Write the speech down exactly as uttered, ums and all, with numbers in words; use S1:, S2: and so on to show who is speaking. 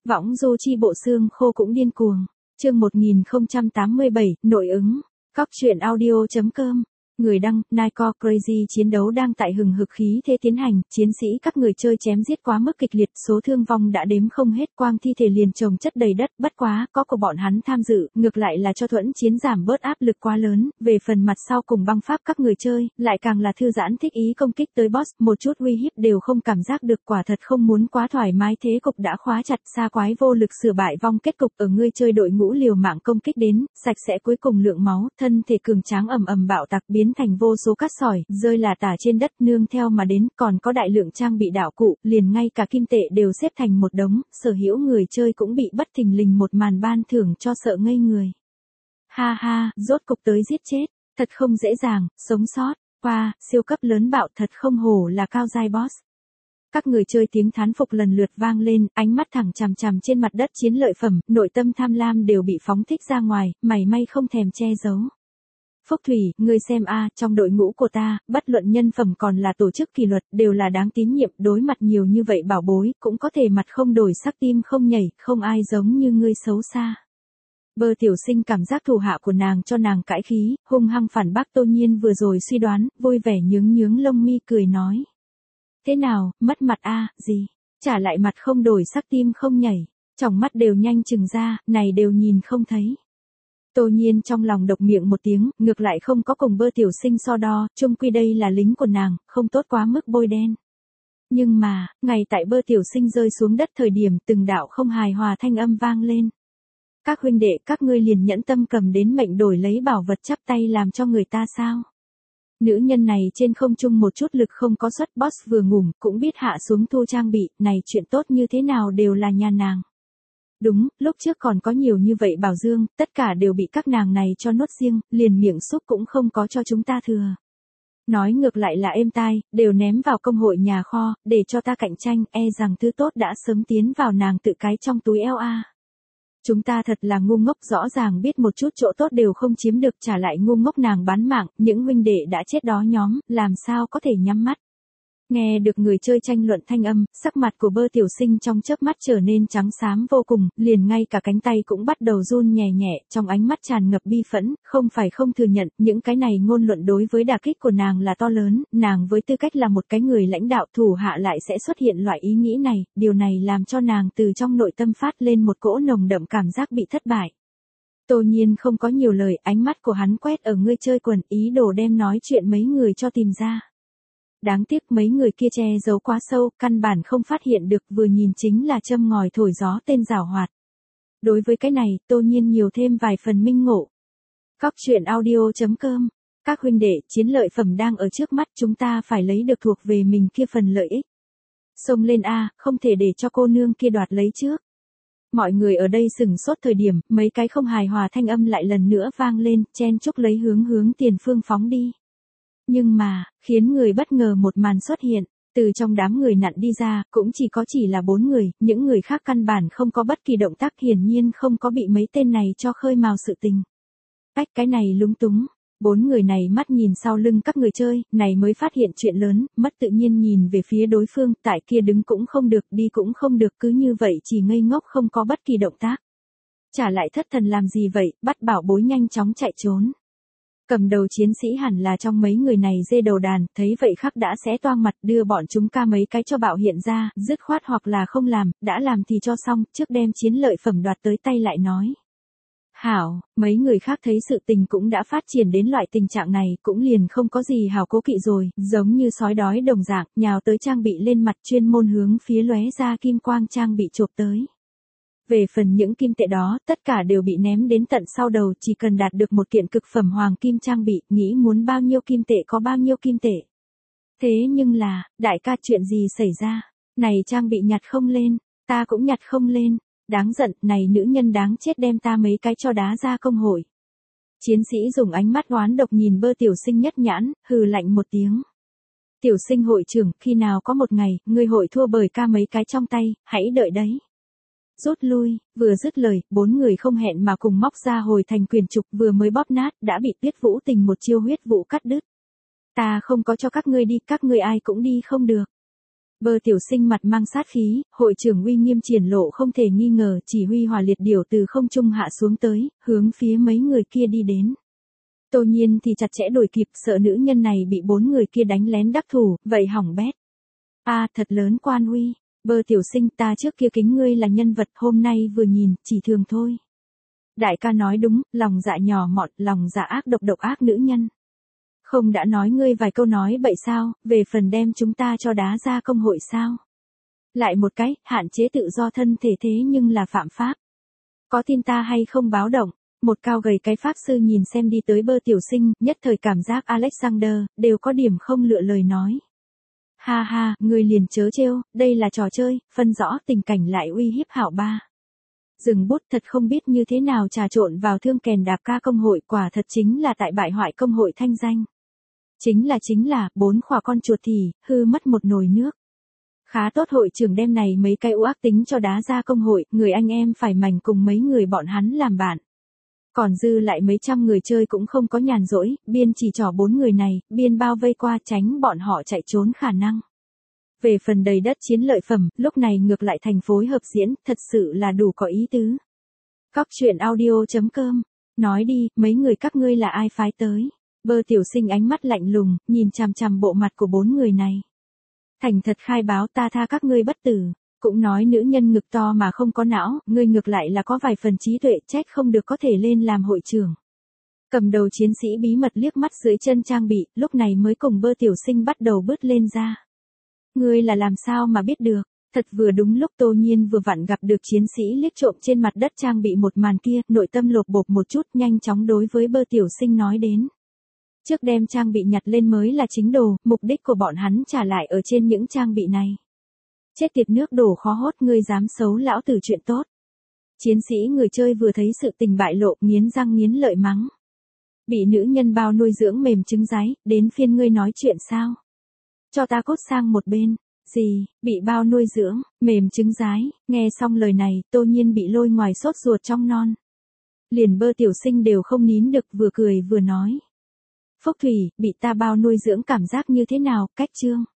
S1: Võng du chi bộ xương khô cũng điên cuồng. Chương một nghìn không trăm tám mươi bảy, nội ứng. Cóc truyện audio.com. Người đăng, Nightcore Crazy chiến đấu đang tại hừng hực khí thế tiến hành, chiến sĩ các người chơi chém giết quá mức kịch liệt, số thương vong đã đếm không hết, quang thi thể liền chồng chất đầy đất, bất quá, có của bọn hắn tham dự, ngược lại là cho thuẫn chiến giảm bớt áp lực quá lớn, về phần mặt sau cùng băng pháp các người chơi, lại càng là thư giãn thích ý công kích tới boss, một chút uy hiếp đều không cảm giác được, quả thật không muốn quá thoải mái, thế cục đã khóa chặt, xa quái vô lực sửa bại vong, kết cục ở ngươi chơi đội ngũ liều mạng công kích đến, sạch sẽ cuối cùng lượng máu, thân thể cường tráng ầm ầm bạo tạc biến thành vô số cát sỏi, rơi là tả trên đất nương theo mà đến, còn có đại lượng trang bị đạo cụ, liền ngay cả kim tệ đều xếp thành một đống, sở hữu người chơi cũng bị bất thình lình một màn ban thưởng cho sợ ngây người. Ha ha, rốt cục tới giết chết, thật không dễ dàng, sống sót, qua, siêu cấp lớn bạo thật không hổ là cao giai boss. Các người chơi tiếng thán phục lần lượt vang lên, ánh mắt thẳng chằm chằm trên mặt đất chiến lợi phẩm, nội tâm tham lam đều bị phóng thích ra ngoài, mảy may không thèm che giấu. Phúc Thủy, ngươi xem a, trong đội ngũ của ta, bất luận nhân phẩm còn là tổ chức kỷ luật, đều là đáng tín nhiệm, đối mặt nhiều như vậy bảo bối, cũng có thể mặt không đổi sắc tim không nhảy, không ai giống như ngươi xấu xa. Bơ tiểu sinh cảm giác thủ hạ của nàng cho nàng cãi khí, hung hăng phản bác Tô Nhiên vừa rồi suy đoán, vui vẻ nhướng nhướng lông mi cười nói. Thế nào, mất mặt a, gì? Trả lại mặt không đổi sắc tim không nhảy, tròng mắt đều nhanh chừng ra, này đều nhìn không thấy. Tô Nhiên trong lòng độc miệng một tiếng, ngược lại không có cùng bơ tiểu sinh so đo, chung quy đây là lính của nàng, không tốt quá mức bôi đen. Nhưng mà, ngày tại bơ tiểu sinh rơi xuống đất thời điểm từng đạo không hài hòa thanh âm vang lên. Các huynh đệ các ngươi liền nhẫn tâm cầm đến mệnh đổi lấy bảo vật chắp tay làm cho người ta sao? Nữ nhân này trên không trung một chút lực không có xuất, boss vừa ngủm, cũng biết hạ xuống thu trang bị, này chuyện tốt như thế nào đều là nhà nàng. Đúng, lúc trước còn có nhiều như vậy bảo dương, tất cả đều bị các nàng này cho nốt riêng, liền miệng xúc cũng không có cho chúng ta thừa. Nói ngược lại là êm tai, đều ném vào công hội nhà kho, để cho ta cạnh tranh, e rằng thứ tốt đã sớm tiến vào nàng tự cái trong túi eo a. Chúng ta thật là ngu ngốc, rõ ràng biết một chút chỗ tốt đều không chiếm được, trả lại ngu ngốc nàng bán mạng, những huynh đệ đã chết đó nhóm, làm sao có thể nhắm mắt. Nghe được người chơi tranh luận thanh âm, sắc mặt của bơ tiểu sinh trong chớp mắt trở nên trắng xám vô cùng, liền ngay cả cánh tay cũng bắt đầu run nhẹ nhẹ, trong ánh mắt tràn ngập bi phẫn, không phải không thừa nhận, những cái này ngôn luận đối với đả kích của nàng là to lớn, nàng với tư cách là một cái người lãnh đạo thủ hạ lại sẽ xuất hiện loại ý nghĩ này, điều này làm cho nàng từ trong nội tâm phát lên một cỗ nồng đậm cảm giác bị thất bại. Tô Nhiên không có nhiều lời, ánh mắt của hắn quét ở người chơi quần, ý đồ đem nói chuyện mấy người cho tìm ra. Đáng tiếc mấy người kia che giấu quá sâu, căn bản không phát hiện được, vừa nhìn chính là châm ngòi thổi gió tên giảo hoạt. Đối với cái này, Tô Nhiên nhiều thêm vài phần minh ngộ. Cóc truyện audio.com. Các huynh đệ, chiến lợi phẩm đang ở trước mắt, chúng ta phải lấy được thuộc về mình kia phần lợi ích. Xông lên a, không thể để cho cô nương kia đoạt lấy trước. Mọi người ở đây sửng sốt thời điểm, mấy cái không hài hòa thanh âm lại lần nữa vang lên, chen chúc lấy hướng hướng tiền phương phóng đi. Nhưng mà, khiến người bất ngờ một màn xuất hiện, từ trong đám người nặn đi ra, cũng chỉ có chỉ là bốn người, những người khác căn bản không có bất kỳ động tác, hiển nhiên không có bị mấy tên này cho khơi mào sự tình. Cách cái này lúng túng, bốn người này mắt nhìn sau lưng các người chơi, này mới phát hiện chuyện lớn, mất tự nhiên nhìn về phía đối phương, tại kia đứng cũng không được, đi cũng không được, cứ như vậy chỉ ngây ngốc không có bất kỳ động tác. Trả lại thất thần làm gì vậy, bắt bảo bối nhanh chóng chạy trốn. Cầm đầu chiến sĩ hẳn là trong mấy người này dê đầu đàn, thấy vậy khắc đã xé toang mặt, đưa bọn chúng ca mấy cái cho bạo hiện ra, dứt khoát hoặc là không làm, đã làm thì cho xong, trước đem chiến lợi phẩm đoạt tới tay lại nói. Hảo, mấy người khác thấy sự tình cũng đã phát triển đến loại tình trạng này, cũng liền không có gì hảo cố kỵ rồi, giống như sói đói đồng dạng, nhào tới trang bị lên mặt, chuyên môn hướng phía lóe ra kim quang trang bị chộp tới. Về phần những kim tệ đó, tất cả đều bị ném đến tận sau đầu, chỉ cần đạt được một kiện cực phẩm hoàng kim trang bị, nghĩ muốn bao nhiêu kim tệ có bao nhiêu kim tệ. Thế nhưng là, đại ca chuyện gì xảy ra? Này trang bị nhặt không lên, ta cũng nhặt không lên, đáng giận, này nữ nhân đáng chết đem ta mấy cái cho đá ra công hội. Chiến sĩ dùng ánh mắt oán độc nhìn bơ tiểu sinh nhất nhãn, hừ lạnh một tiếng. Tiểu sinh hội trưởng, khi nào có một ngày, ngươi hội thua bởi ca mấy cái trong tay, hãy đợi đấy. Rút lui, vừa dứt lời, bốn người không hẹn mà cùng móc ra hồi thành quyền trục, vừa mới bóp nát, đã bị Tuyết Vũ Tình một chiêu huyết vụ cắt đứt. Ta không có cho các ngươi đi, các ngươi ai cũng đi không được. Bơ tiểu sinh mặt mang sát khí, hội trưởng uy nghiêm triển lộ không thể nghi ngờ, chỉ huy hỏa liệt điểu từ không trung hạ xuống tới, hướng phía mấy người kia đi đến. Tô Nhiên thì chặt chẽ đuổi kịp, sợ nữ nhân này bị bốn người kia đánh lén đắc thủ, vậy hỏng bét. A à, thật lớn quan uy, Bơ tiểu sinh ta trước kia kính ngươi là nhân vật, hôm nay vừa nhìn, chỉ thường thôi. Đại ca nói đúng, lòng dạ nhỏ mọn, lòng dạ ác độc độc ác nữ nhân. Không đã nói ngươi vài câu nói bậy sao, về phần đem chúng ta cho đá ra công hội sao. Lại một cái, hạn chế tự do thân thể thế nhưng là phạm pháp. Có tin ta hay không báo động, một cao gầy cái pháp sư nhìn xem đi tới Bơ tiểu sinh, nhất thời cảm giác Alexander, đều có điểm không lựa lời nói. Ha ha, ngươi liền chớ trêu, đây là trò chơi, phân rõ tình cảnh lại uy hiếp hảo ba. Dừng bút thật không biết như thế nào trà trộn vào thương kèn đạp ca công hội, quả thật chính là tại bại hoại công hội thanh danh. Chính là chính là, bốn khỏa con chuột thì, hư mất một nồi nước. Khá tốt hội trưởng đem này mấy cái u ác tính cho đá ra công hội, người anh em phải mảnh cùng mấy người bọn hắn làm bạn. Còn dư lại mấy trăm người chơi cũng không có nhàn rỗi, biên chỉ trỏ bốn người này, biên bao vây qua tránh bọn họ chạy trốn khả năng. Về phần đầy đất chiến lợi phẩm, lúc này ngược lại thành phối hợp diễn, thật sự là đủ có ý tứ. Cóc truyện audio chấm com, nói đi, mấy người các ngươi là ai phái tới? Bơ tiểu sinh ánh mắt lạnh lùng, nhìn chằm chằm bộ mặt của bốn người này. Thành thật khai báo ta tha các ngươi bất tử, cũng nói nữ nhân ngực to mà không có não, ngươi ngược lại là có vài phần trí tuệ, trách không được có thể lên làm hội trưởng. Cầm đầu chiến sĩ bí mật liếc mắt dưới chân trang bị, lúc này mới cùng Bơ tiểu sinh bắt đầu bứt lên ra. Ngươi là làm sao mà biết được, thật vừa đúng lúc Tô Nhiên vừa vặn gặp được chiến sĩ liếc trộm trên mặt đất trang bị một màn kia, nội tâm lột bột một chút, nhanh chóng đối với Bơ tiểu sinh nói đến. Trước đem trang bị nhặt lên mới là chính đồ, mục đích của bọn hắn trả lại ở trên những trang bị này. Chết tiệt nước đổ khó hốt, ngươi dám xấu lão tử chuyện tốt. Chiến sĩ người chơi vừa thấy sự tình bại lộ, nghiến răng nghiến lợi mắng. Bị nữ nhân bao nuôi dưỡng mềm trứng giái, đến phiên ngươi nói chuyện sao? Cho ta cút sang một bên. Gì, bị bao nuôi dưỡng, mềm trứng giái, nghe xong lời này, Tô Nhiên bị lôi ngoài sốt ruột trong non. Liền Bơ tiểu sinh đều không nín được, vừa cười vừa nói. Phúc Thủy, bị ta bao nuôi dưỡng cảm giác như thế nào, cách chương.